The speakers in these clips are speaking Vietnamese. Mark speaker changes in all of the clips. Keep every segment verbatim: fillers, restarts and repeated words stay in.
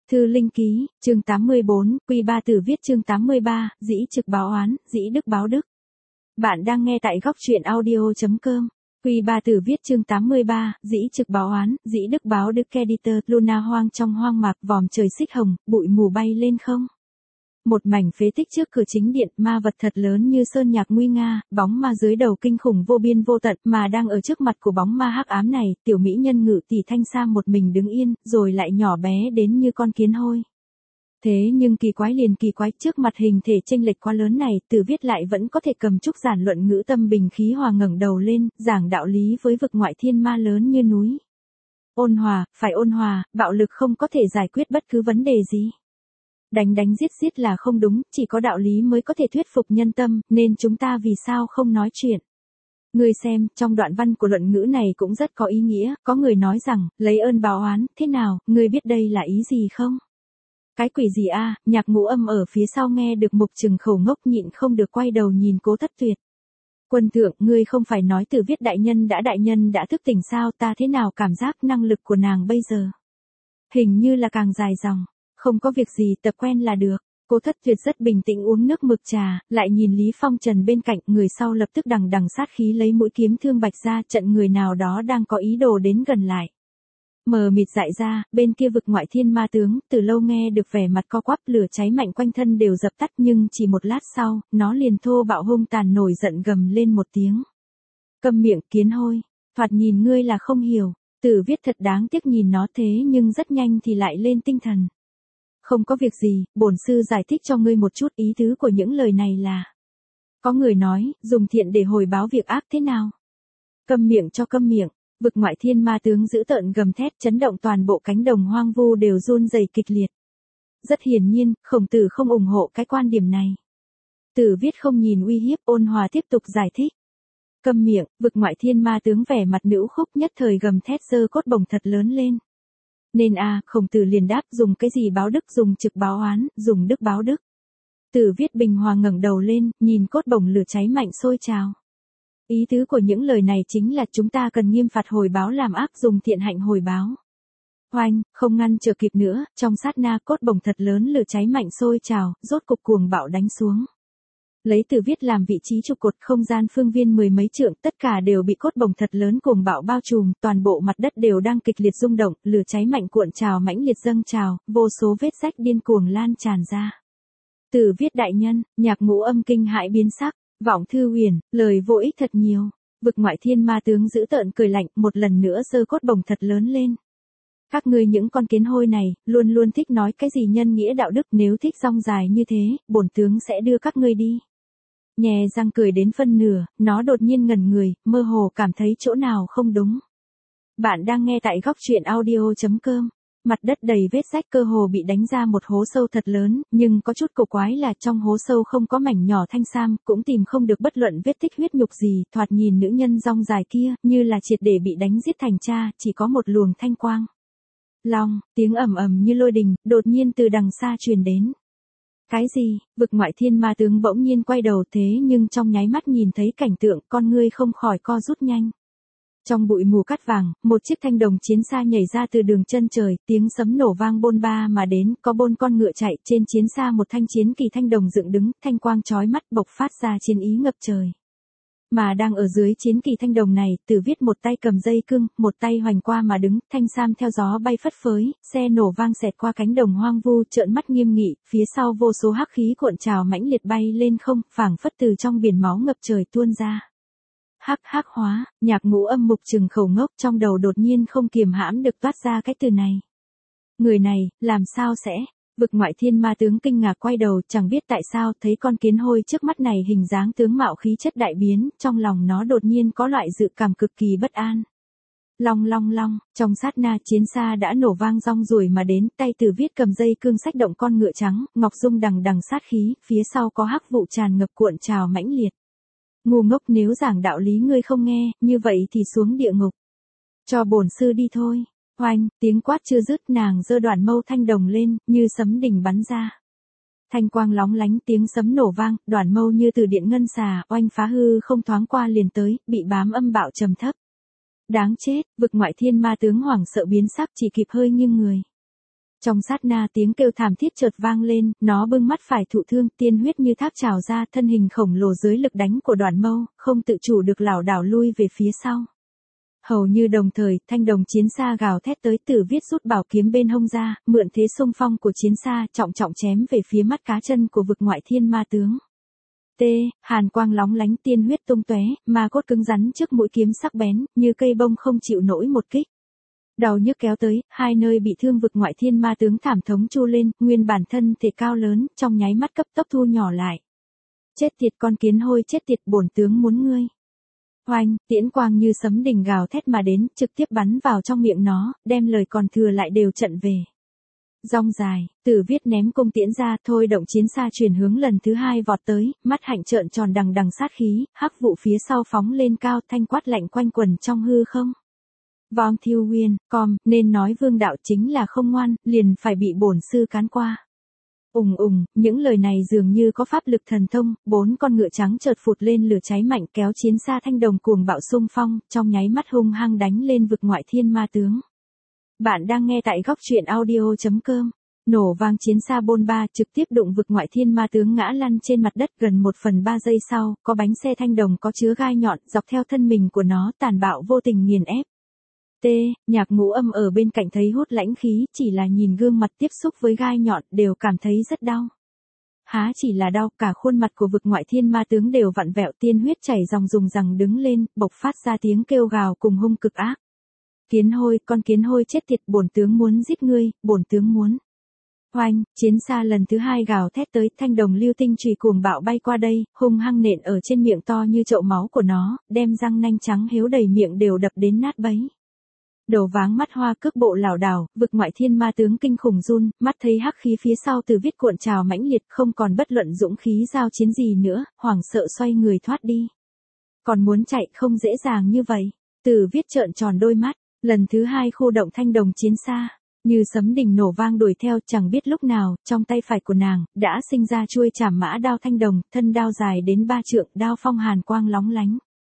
Speaker 1: Thư Linh Ký, chương tám mươi bốn, Quy ba Tử viết chương tám mươi ba, dĩ trực báo oán, dĩ đức báo đức. Bạn đang nghe tại góc truyện audio.com. Quy ba Tử viết chương tám mươi ba, dĩ trực báo oán, dĩ đức báo đức. Editor, Luna hoang trong hoang mạc, vòm trời xích hồng, bụi mù bay lên không. Một mảnh phế tích trước cửa chính điện, ma vật thật lớn như sơn nhạc nguy nga, bóng ma dưới đầu kinh khủng vô biên vô tận, mà đang ở trước mặt của bóng ma hắc ám này, tiểu mỹ nhân Ngự Tỷ Thanh Sam một mình đứng yên, rồi lại nhỏ bé đến như con kiến hôi. Thế nhưng kỳ quái liền kỳ quái, trước mặt hình thể chênh lệch quá lớn này, Tử Viết lại vẫn có thể cầm trúc giản luận ngữ tâm bình khí hòa ngẩng đầu lên, giảng đạo lý với vực ngoại thiên ma lớn như núi. Ôn hòa, phải ôn hòa, bạo lực không có thể giải quyết bất cứ vấn đề gì. Đánh đánh giết giết là không đúng, chỉ có đạo lý mới có thể thuyết phục nhân tâm, nên chúng ta vì sao không nói chuyện. Ngươi xem, trong đoạn văn của luận ngữ này cũng rất có ý nghĩa, có người nói rằng, lấy ơn báo oán, thế nào, ngươi biết đây là ý gì không? Cái quỷ gì a? À? Nhạc Ngũ Âm ở phía sau nghe được Mục Trừng khẩu ngốc nhịn không được quay đầu nhìn Cố Thất Tuyệt. Quân thượng, ngươi không phải nói Tử Viết đại nhân đã đại nhân đã thức tỉnh sao, ta thế nào cảm giác năng lực của nàng bây giờ? Hình như là càng dài dòng. Không có việc gì, tập quen là được. Cố Thất Tuyệt rất bình tĩnh uống nước mực trà, lại nhìn Lý Phong Trần bên cạnh, người sau lập tức đằng đằng sát khí lấy mũi kiếm thương bạch ra, trận người nào đó đang có ý đồ đến gần lại. Mờ mịt dại ra, bên kia vực ngoại thiên ma tướng, từ lâu nghe được vẻ mặt co quắp, lửa cháy mạnh quanh thân đều dập tắt, nhưng chỉ một lát sau, nó liền thô bạo hung tàn nổi giận gầm lên một tiếng. Câm miệng, kiến hôi, thoạt nhìn ngươi là không hiểu. Tử Viết thật đáng tiếc nhìn nó thế nhưng rất nhanh thì lại lên tinh thần. Không có việc gì, bổn sư giải thích cho ngươi một chút, ý tứ của những lời này là. Có người nói, dùng thiện để hồi báo việc ác thế nào? Câm miệng cho câm miệng, vực ngoại thiên ma tướng dữ tợn gầm thét chấn động toàn bộ cánh đồng hoang vu đều run rẩy kịch liệt. Rất hiển nhiên, Khổng Tử không ủng hộ cái quan điểm này. Tử Viết không nhìn uy hiếp, ôn hòa tiếp tục giải thích. Câm miệng, vực ngoại thiên ma tướng vẻ mặt nữ khúc nhất thời gầm thét giơ cốt bổng thật lớn lên. Nên a, à, Khổng Tử liền đáp, dùng cái gì báo đức, dùng trực báo oán, dùng đức báo đức. Tử Viết bình hòa ngẩng đầu lên, nhìn cốt bổng lửa cháy mạnh sôi trào. Ý tứ của những lời này chính là chúng ta cần nghiêm phạt hồi báo làm ác, dùng thiện hạnh hồi báo. Oanh, không ngăn chờ kịp nữa, trong sát na cốt bổng thật lớn lửa cháy mạnh sôi trào, rốt cục cuồng bạo đánh xuống. Lấy Tử Viết làm vị trí trụ cột, không gian phương viên mười mấy trượng, tất cả đều bị cốt bổng thật lớn cuồng bạo bao trùm, toàn bộ mặt đất đều đang kịch liệt rung động, lửa cháy mạnh cuộn trào mãnh liệt dâng trào, vô số vết rách điên cuồng lan tràn ra. Tử Viết đại nhân, Nhạc Ngũ Âm kinh hãi biến sắc, Vọng Thư Uyển, lời vô ích thật nhiều. Vực ngoại thiên ma tướng dữ tợn cười lạnh, một lần nữa giơ cốt bổng thật lớn lên. Các ngươi những con kiến hôi này, luôn luôn thích nói cái gì nhân nghĩa đạo đức, nếu thích rong dài như thế, bổn tướng sẽ đưa các ngươi đi. Nhè răng cười đến phân nửa, nó đột nhiên ngẩn người, mơ hồ cảm thấy chỗ nào không đúng. Bạn đang nghe tại góc truyện audio.com. Mặt đất đầy vết rách, cơ hồ bị đánh ra một hố sâu thật lớn, nhưng có chút cổ quái là trong hố sâu không có mảnh nhỏ Thanh Sam, cũng tìm không được bất luận vết tích huyết nhục gì, thoạt nhìn nữ nhân rong dài kia, như là triệt để bị đánh giết thành cha, chỉ có một luồng thanh quang. Long, tiếng ầm ầm như lôi đình, đột nhiên từ đằng xa truyền đến. Cái gì? Vực ngoại thiên ma tướng bỗng nhiên quay đầu, thế nhưng trong nháy mắt nhìn thấy cảnh tượng, con ngươi không khỏi co rút nhanh. Trong bụi mù cát vàng, một chiếc thanh đồng chiến xa nhảy ra từ đường chân trời, tiếng sấm nổ vang bôn ba mà đến, có bôn con ngựa chạy, trên chiến xa một thanh chiến kỳ thanh đồng dựng đứng, thanh quang chói mắt bộc phát ra chiến ý ngập trời. Mà đang ở dưới chiến kỳ thanh đồng này, Tử Viết một tay cầm dây cương, một tay hoành qua mà đứng, thanh sam theo gió bay phất phới, xe nổ vang xẹt qua cánh đồng hoang vu, trợn mắt nghiêm nghị, phía sau vô số hắc khí cuộn trào mãnh liệt bay lên không, phảng phất từ trong biển máu ngập trời tuôn ra. Hắc hắc hóa, Nhạc Ngũ Âm Mục Trừng khẩu ngốc, trong đầu đột nhiên không kiềm hãm được toát ra cái từ này. Người này, làm sao sẽ? Vực ngoại thiên ma tướng kinh ngạc quay đầu, chẳng biết tại sao, thấy con kiến hôi trước mắt này hình dáng tướng mạo khí chất đại biến, trong lòng nó đột nhiên có loại dự cảm cực kỳ bất an. Long long long, trong sát na chiến xa đã nổ vang rong ruổi mà đến, tay Tử Viết cầm dây cương xách động con ngựa trắng, ngọc dung đằng đằng sát khí, phía sau có hắc vụ tràn ngập cuộn trào mãnh liệt. Ngu ngốc, nếu giảng đạo lý ngươi không nghe, như vậy thì xuống địa ngục. Cho bổn sư đi thôi. Oanh, tiếng quát chưa dứt, nàng giơ đoạn mâu thanh đồng lên, như sấm đỉnh bắn ra. Thanh quang lóng lánh, tiếng sấm nổ vang, đoạn mâu như từ điện ngân xà, oanh phá hư không thoáng qua liền tới, bị bám âm bạo trầm thấp. Đáng chết, vực ngoại thiên ma tướng hoảng sợ biến sắc, chỉ kịp hơi nghiêng người. Trong sát na tiếng kêu thảm thiết chợt vang lên, nó bưng mắt phải thụ thương, tiên huyết như thác trào ra, thân hình khổng lồ dưới lực đánh của Đoạn Mâu, không tự chủ được lảo đảo lui về phía sau. Hầu như đồng thời, thanh đồng chiến xa gào thét tới, Tử Viết rút bảo kiếm bên hông ra, mượn thế xung phong của chiến xa, trọng trọng chém về phía mắt cá chân của vực ngoại thiên ma tướng. T, hàn quang lóng lánh, tiên huyết tung tóe, ma cốt cứng rắn trước mũi kiếm sắc bén, như cây bông không chịu nổi một kích. Đau nhức kéo tới, hai nơi bị thương vực ngoại thiên ma tướng thảm thống chu lên, nguyên bản thân thể cao lớn, trong nháy mắt cấp tốc thu nhỏ lại. Chết tiệt con kiến hôi, chết tiệt, bổn tướng muốn ngươi. Oanh, tiễn quang như sấm đình gào thét mà đến, trực tiếp bắn vào trong miệng nó, đem lời còn thừa lại đều trận về. Rong dài, Tử Viết ném cung tiễn ra, thôi động chiến xa chuyển hướng lần thứ hai vọt tới, mắt hạnh trợn tròn đằng đằng sát khí, hắc vụ phía sau phóng lên cao, thanh quát lạnh quanh quần trong hư không. Vong Thiêu Nguyên, com, nên nói vương đạo chính là không ngoan, liền phải bị bổn sư cán qua. Ùng ùng, những lời này dường như có pháp lực thần thông, bốn con ngựa trắng chợt phụt lên lửa cháy mạnh, kéo chiến xa thanh đồng cuồng bạo xung phong, trong nháy mắt hung hăng đánh lên vực ngoại thiên ma tướng. Bạn đang nghe tại góc truyện audio chấm com. Nổ vang, chiến xa bôn ba trực tiếp đụng vực ngoại thiên ma tướng ngã lăn trên mặt đất, gần một phần ba giây sau, có bánh xe thanh đồng có chứa gai nhọn dọc theo thân mình của nó tàn bạo vô tình nghiền ép. T, Nhạc Ngũ Âm ở bên cạnh thấy hút lãnh khí, chỉ là nhìn gương mặt tiếp xúc với gai nhọn đều cảm thấy rất đau. Há chỉ là đau, cả khuôn mặt của vực ngoại thiên ma tướng đều vặn vẹo, tiên huyết chảy ròng rùng rằng đứng lên, bộc phát ra tiếng kêu gào cùng hung cực ác. Kiến hôi, con kiến hôi chết tiệt, bổn tướng muốn giết ngươi, bổn tướng muốn. Oanh, chiến xa lần thứ hai gào thét tới, thanh đồng lưu tinh chùy cuồng bạo bay qua đây, hung hăng nện ở trên miệng to như chậu máu của nó, đem răng nanh trắng héo đầy miệng đều đập đến nát bấy. Đầu váng mắt hoa, cước bộ lảo đảo, vực ngoại thiên ma tướng kinh khủng run, mắt thấy hắc khí phía sau Tử Viết cuộn trào mãnh liệt, không còn bất luận dũng khí giao chiến gì nữa, hoảng sợ xoay người thoát đi. Còn muốn chạy không dễ dàng như vậy. Tử Viết trợn tròn đôi mắt, lần thứ hai khu động thanh đồng chiến xa, như sấm đình nổ vang đuổi theo, chẳng biết lúc nào, trong tay phải của nàng đã sinh ra chuôi trảm mã đao thanh đồng, thân đao dài đến ba trượng, đao phong hàn quang lóng lánh.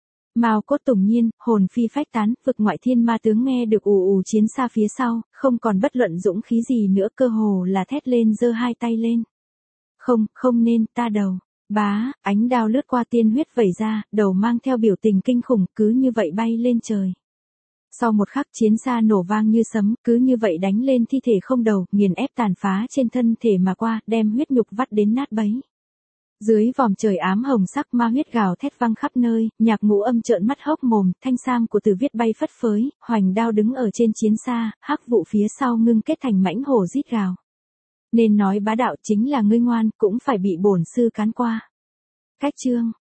Speaker 1: Mao cốt tùng nhiên, hồn phi phách tán, vực ngoại thiên ma tướng nghe được ù ù chiến xa phía sau, không còn bất luận dũng khí gì nữa, cơ hồ là thét lên, giơ hai tay lên. Không, không nên, ta đầu. Bá, ánh đao lướt qua, tiên huyết vẩy ra, đầu mang theo biểu tình kinh khủng, cứ như vậy bay lên trời. Sau một khắc, chiến xa nổ vang như sấm, cứ như vậy đánh lên thi thể không đầu, nghiền ép tàn phá trên thân thể mà qua, đem huyết nhục vắt đến nát bấy. Dưới vòm trời ám hồng sắc, ma huyết gào thét vang khắp nơi, Nhạc Ngũ Âm trợn mắt hốc mồm, thanh sam của Tử Viết bay phất phới, hoành đao đứng ở trên chiến xa, hắc vụ phía sau ngưng kết thành mãnh hổ rít gào. Nên nói bá đạo chính là ngươi ngoan, cũng phải bị bổn sư cán qua. Cách chương